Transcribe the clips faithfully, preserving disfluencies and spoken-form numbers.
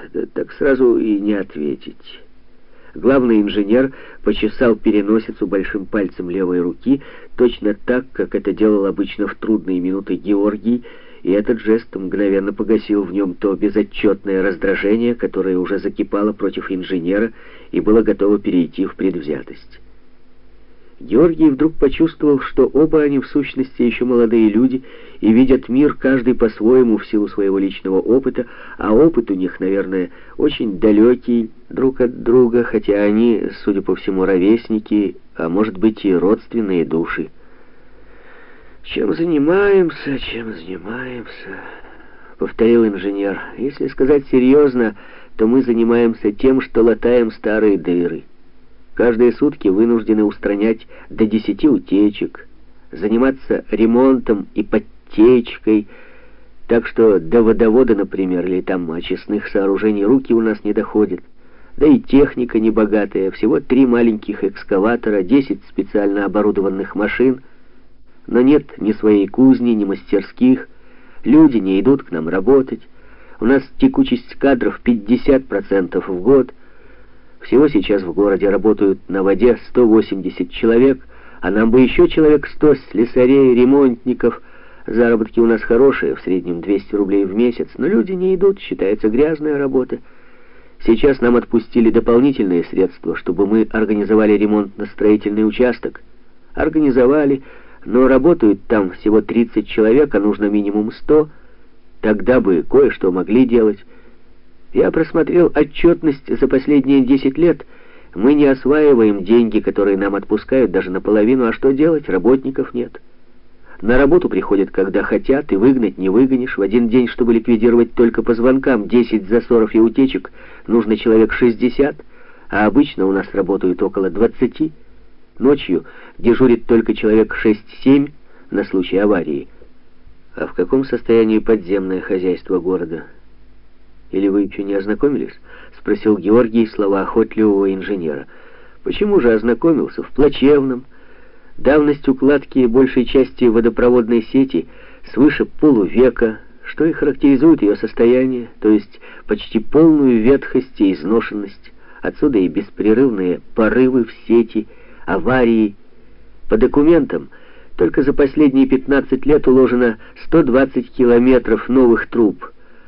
да так сразу и не ответить. Главный инженер почесал переносицу большим пальцем левой руки, точно так, как это делал обычно в трудные минуты Георгий, и этот жест мгновенно погасил в нем то безотчетное раздражение, которое уже закипало против инженера и было готово перейти в предвзятость. Георгий вдруг почувствовал, что оба они в сущности еще молодые люди и видят мир каждый по-своему в силу своего личного опыта, а опыт у них, наверное, очень далекий друг от друга, хотя они, судя по всему, ровесники, а может быть и родственные души. «Чем занимаемся, чем занимаемся?» — повторил инженер. «Если сказать серьезно, то мы занимаемся тем, что латаем старые дыры. Каждые сутки вынуждены устранять до десяти утечек, заниматься ремонтом и подтечкой, так что до водовода, например, или там очистных сооружений руки у нас не доходят. Да и техника небогатая, всего три маленьких экскаватора, десять специально оборудованных машин, но нет ни своей кузни, ни мастерских, люди не идут к нам работать, у нас текучесть кадров пятьдесят процентов в год. Всего сейчас в городе работают на воде сто восемьдесят человек, а нам бы еще человек сто слесарей, ремонтников. Заработки у нас хорошие, в среднем двести рублей в месяц, но люди не идут, считается грязная работа. Сейчас нам отпустили дополнительные средства, чтобы мы организовали ремонтно-строительный участок. Организовали, но работают там всего тридцать человек, а нужно минимум сто. Тогда бы кое-что могли делать. Я просмотрел отчетность за последние десять лет. Мы не осваиваем деньги, которые нам отпускают, даже наполовину. А что делать? Работников нет. На работу приходят, когда хотят, и выгнать не выгонишь. В один день, чтобы ликвидировать только по звонкам десять засоров и утечек, нужно человек шестьдесят, а обычно у нас работают около двадцати. Ночью дежурит только человек шесть-семь на случай аварии. А в каком состоянии подземное хозяйство города? «Или вы еще не ознакомились?» — спросил Георгий слова охотливого инженера. «Почему же ознакомился? В плачевном. Давность укладки большей части водопроводной сети свыше полувека, что и характеризует ее состояние, то есть почти полную ветхость и изношенность. Отсюда и беспрерывные порывы в сети, аварии. По документам, только за последние пятнадцать лет уложено сто двадцать километров новых труб,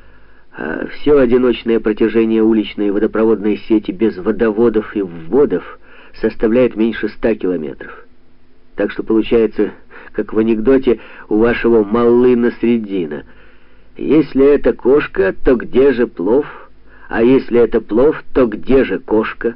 а все одиночное протяжение уличной водопроводной сети без водоводов и вводов составляет меньше ста километров. Так что получается, как в анекдоте у вашего Маллына Средина: если это кошка, то где же плов? А если это плов, то где же кошка?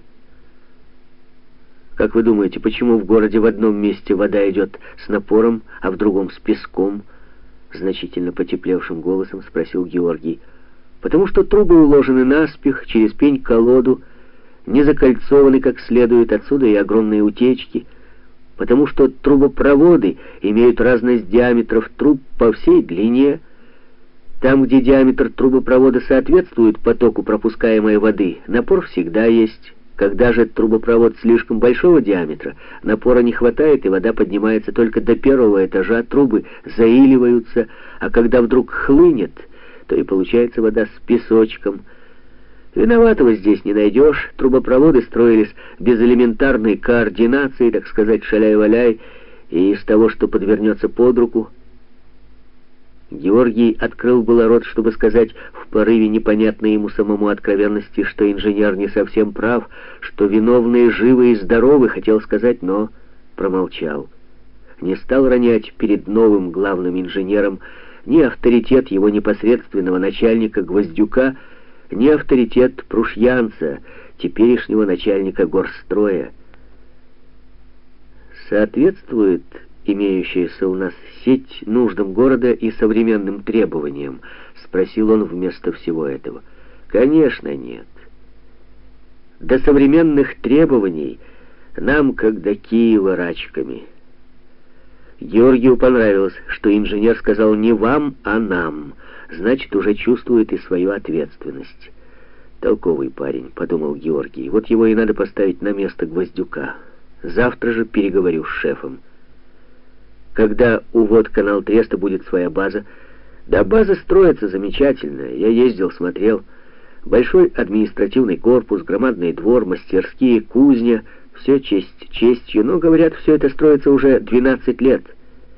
Как вы думаете, почему в городе в одном месте вода идет с напором, а в другом с песком? Значительно потеплевшим голосом спросил Георгий. Потому что трубы уложены наспех, через пень-колоду, не закольцованы как следует, отсюда и огромные утечки. Потому что трубопроводы имеют разность диаметров труб по всей длине. Там, где диаметр трубопровода соответствует потоку пропускаемой воды, напор всегда есть. Когда же трубопровод слишком большого диаметра, напора не хватает, и вода поднимается только до первого этажа, трубы заиливаются, а когда вдруг хлынет, то и получается вода с песочком. Виноватого здесь не найдешь. Трубопроводы строились без элементарной координации, так сказать, шаляй-валяй, и из того, что подвернется под руку. Георгий открыл было рот, чтобы сказать в порыве непонятной ему самому откровенности, что инженер не совсем прав, что виновные живы и здоровы, хотел сказать, но промолчал. Не стал ронять перед новым главным инженером ни авторитет его непосредственного начальника Гвоздюка, ни авторитет Прушьянца, теперешнего начальника горстроя. Соответствует имеющаяся у нас сеть нуждам города и современным требованиям? Спросил он вместо всего этого. Конечно, нет. До современных требований нам, как до Киева, рачками. Георгию понравилось, что инженер сказал не вам, а нам. Значит, уже чувствует и свою ответственность. Толковый парень, подумал Георгий. Вот его и надо поставить на место Гвоздюка. Завтра же переговорю с шефом. Когда у водканал Треста будет своя база? Да, база строится замечательно. Я ездил, смотрел. Большой административный корпус, громадный двор, мастерские, кузня — все честь честью, но, говорят, все это строится уже двенадцать лет.